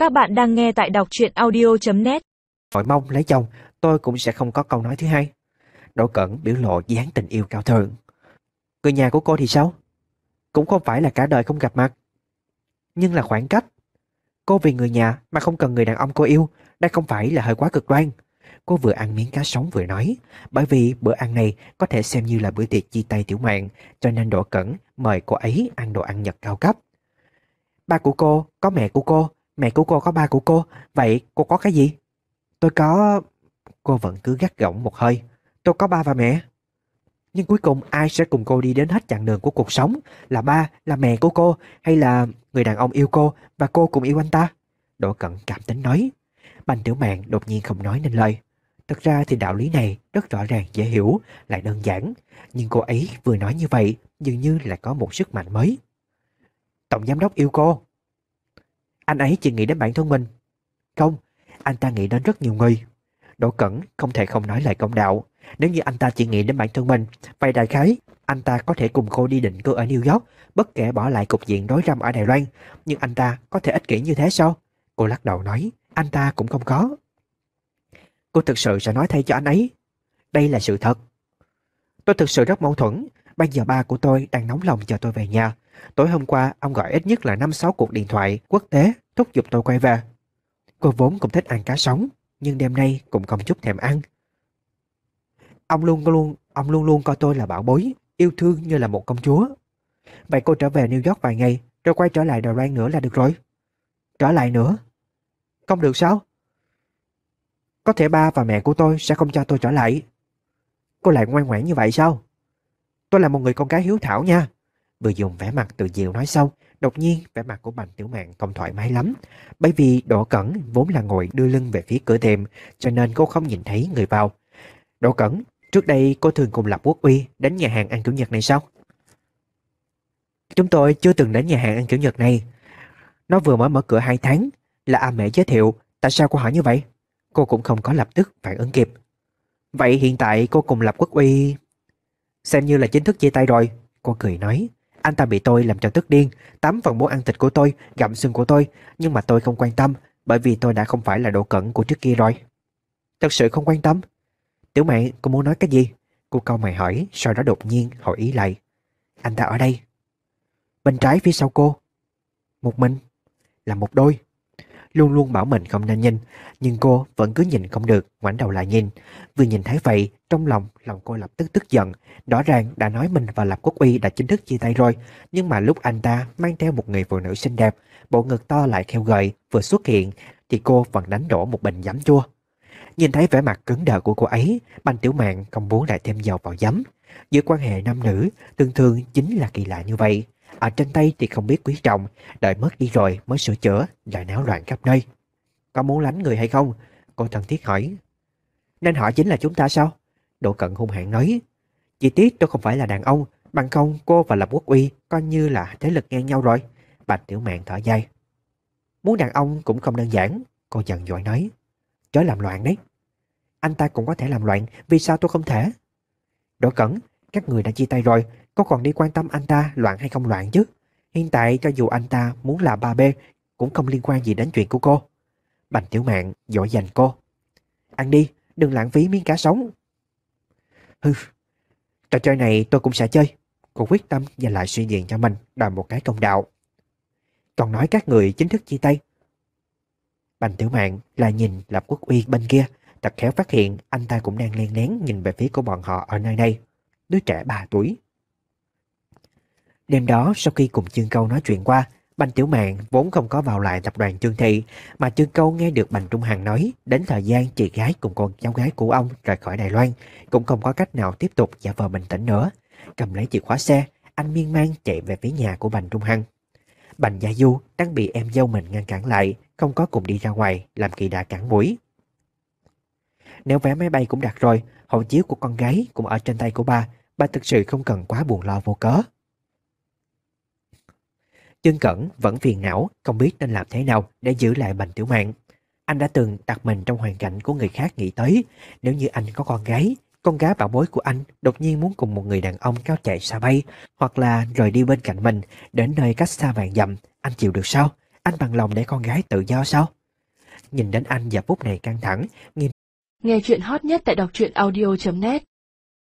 Các bạn đang nghe tại đọc truyện audio.net. Hỏi mong lấy chồng, tôi cũng sẽ không có câu nói thứ hai. Đỗ Cẩn biểu lộ dáng tình yêu cao thượng. Người nhà của cô thì sao? Cũng không phải là cả đời không gặp mặt, nhưng là khoảng cách. Cô vì người nhà mà không cần người đàn ông cô yêu, đây không phải là hơi quá cực đoan? Cô vừa ăn miếng cá sống vừa nói, bởi vì bữa ăn này có thể xem như là bữa tiệc chia tay tiểu mạn, cho nên Đỗ Cẩn mời cô ấy ăn đồ ăn Nhật cao cấp. Ba của cô có mẹ của cô có ba của cô, vậy cô có cái gì? Tôi có... Cô vẫn cứ gắt gỏng một hơi. Tôi có ba và mẹ. Nhưng cuối cùng ai sẽ cùng cô đi đến hết chặng đường của cuộc sống? Là ba, là mẹ của cô, hay là người đàn ông yêu cô và cô cũng yêu anh ta? Đỗ Cẩn cảm tính nói. Bành Tiểu Mạn đột nhiên không nói nên lời. Thật ra thì đạo lý này rất rõ ràng, dễ hiểu, lại đơn giản. Nhưng cô ấy vừa nói như vậy dường như là có một sức mạnh mới. Tổng giám đốc yêu cô. Anh ấy chỉ nghĩ đến bản thân mình. Không, anh ta nghĩ đến rất nhiều người. Đỗ Cẩn không thể không nói lời công đạo. Nếu như anh ta chỉ nghĩ đến bản thân mình, vậy đại khái anh ta có thể cùng cô đi định cư ở New York, bất kể bỏ lại cục diện rối rắm ở Đài Loan. Nhưng anh ta có thể ích kỷ như thế sao? Cô lắc đầu nói, anh ta cũng không có. Cô thực sự sẽ nói thay cho anh ấy. Đây là sự thật. Tôi thực sự rất mâu thuẫn. Bây giờ ba của tôi đang nóng lòng chờ tôi về nhà. Tối hôm qua ông gọi ít nhất là 5-6 cuộc điện thoại quốc tế thúc giục tôi quay về. Cô vốn cũng thích ăn cá sống, nhưng đêm nay cũng không chút thèm ăn. Ông luôn luôn coi tôi là bảo bối, yêu thương như là một công chúa. Vậy cô trở về New York vài ngày, rồi quay trở lại Đài Loan nữa là được rồi. Trở lại nữa? Không được sao? Có thể ba và mẹ của tôi sẽ không cho tôi trở lại. Cô lại ngoan ngoãn như vậy sao? Tôi là một người con gái hiếu thảo nha. Vừa dùng vẻ mặt tự diệu nói xong, đột nhiên vẻ mặt của Bành Tiểu Mạn không thoải mái lắm. Bởi vì Đỗ Cẩn vốn là ngồi đưa lưng về phía cửa tiệm, cho nên cô không nhìn thấy người vào. Đỗ Cẩn, trước đây cô thường cùng Lập Quốc Uy đến nhà hàng ăn kiểu Nhật này sao? Chúng tôi chưa từng đến nhà hàng ăn kiểu Nhật này. Nó vừa mới mở cửa 2 tháng, là A Mễ giới thiệu. Tại sao cô hỏi như vậy? Cô cũng không có lập tức phản ứng kịp. Vậy hiện tại cô cùng Lập Quốc Uy xem như là chính thức chia tay rồi. Cô cười nói. Anh ta bị tôi làm cho tức điên, tắm phần muốn ăn thịt của tôi, gặm xương của tôi, nhưng mà tôi không quan tâm, bởi vì tôi đã không phải là Đỗ Cẩn của trước kia rồi. Thật sự không quan tâm? Tiểu Mạn, cô muốn nói cái gì? Cô cau mày hỏi, sau đó đột nhiên hỏi ý lại. Anh ta ở đây. Bên trái phía sau cô. Một mình. Là một đôi. Luôn luôn bảo mình không nên nhìn, nhưng cô vẫn cứ nhìn không được, ngoảnh đầu lại nhìn. Vừa nhìn thấy vậy, trong lòng cô lập tức tức giận. Rõ ràng đã nói mình và Lập Quốc Uy đã chính thức chia tay rồi, nhưng mà lúc anh ta mang theo một người phụ nữ xinh đẹp, bộ ngực to lại khêu gợi vừa xuất hiện, thì cô vẫn đánh đổ một bình giấm chua. Nhìn thấy vẻ mặt cứng đờ của cô ấy, Bành Tiểu Mạn không muốn lại thêm dầu vào giấm. Giữa quan hệ nam nữ thường thường chính là kỳ lạ như vậy. Ở trên tay thì không biết quý trọng, đợi mất đi rồi mới sửa chữa, lại náo loạn khắp nơi. Có muốn lánh người hay không? Cô thân thiết hỏi. Nên hỏi chính là chúng ta sao? Đỗ Cẩn hung hãn nói. Chi tiết tôi không phải là đàn ông, bằng không cô và Lập Quốc Uy coi như là thế lực ngang nhau rồi. Bạch Tiểu Mạn thở dài. Muốn đàn ông cũng không đơn giản, cô giận dỗi nói. Chớ làm loạn đấy. Anh ta cũng có thể làm loạn, vì sao tôi không thể? Đỗ Cẩn, các người đã chia tay rồi, có còn đi quan tâm anh ta loạn hay không loạn chứ? Hiện tại cho dù anh ta muốn là ba b cũng không liên quan gì đến chuyện của cô. Bành Tiểu Mạn dỗ dành cô. Ăn đi, đừng lãng phí miếng cá sống. Hừ, trò chơi này tôi cũng sẽ chơi. Cô quyết tâm giành lại suy diện cho mình, đòi một cái công đạo. Còn nói các người chính thức chia tay. Bành Tiểu Mạn lại nhìn Lập Quốc Uy bên kia, thật khéo phát hiện anh ta cũng đang len lén nhìn về phía của bọn họ ở nơi đây. Đứa trẻ 3 tuổi. Đêm đó sau khi cùng Chương Câu nói chuyện qua, Bành Tiểu Mạn vốn không có vào lại tập đoàn Trương Thị, mà Chương Câu nghe được Bành Trung Hằng nói đến thời gian chị gái cùng con cháu gái của ông rời khỏi Đài Loan, cũng không có cách nào tiếp tục giả vờ bình tĩnh nữa. Cầm lấy chìa khóa xe, anh miên man chạy về phía nhà của Bành Trung Hằng. Bành Gia Du đang bị em dâu mình ngăn cản lại, không có cùng đi ra ngoài, làm kỳ đà cản mũi. Nếu vé máy bay cũng đặt rồi, hộ chiếu của con gái cũng ở trên tay của bà thực sự không cần quá buồn lo vô cớ. Chương Cẩn vẫn phiền não, không biết nên làm thế nào để giữ lại Bành Tiểu Mạn. Anh đã từng đặt mình trong hoàn cảnh của người khác nghĩ tới, nếu như anh có con gái bảo bối của anh đột nhiên muốn cùng một người đàn ông cao chạy xa bay, hoặc là rời đi bên cạnh mình đến nơi cách xa vạn dặm, anh chịu được sao? Anh bằng lòng để con gái tự do sao? Nhìn đến anh giờ phút này căng thẳng, nghiêm. Nghe chuyện hot nhất tại đọc truyện audio.net